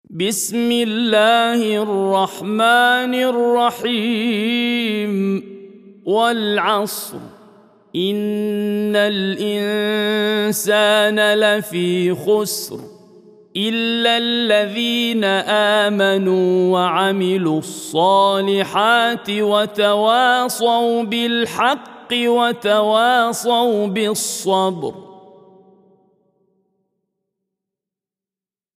بسم الله الرحمن الرحيم والعصر إن الإنسان لفي خسر إلا الذين آمنوا وعملوا الصالحات وتواصوا بالحق وتواصوا بالصبر.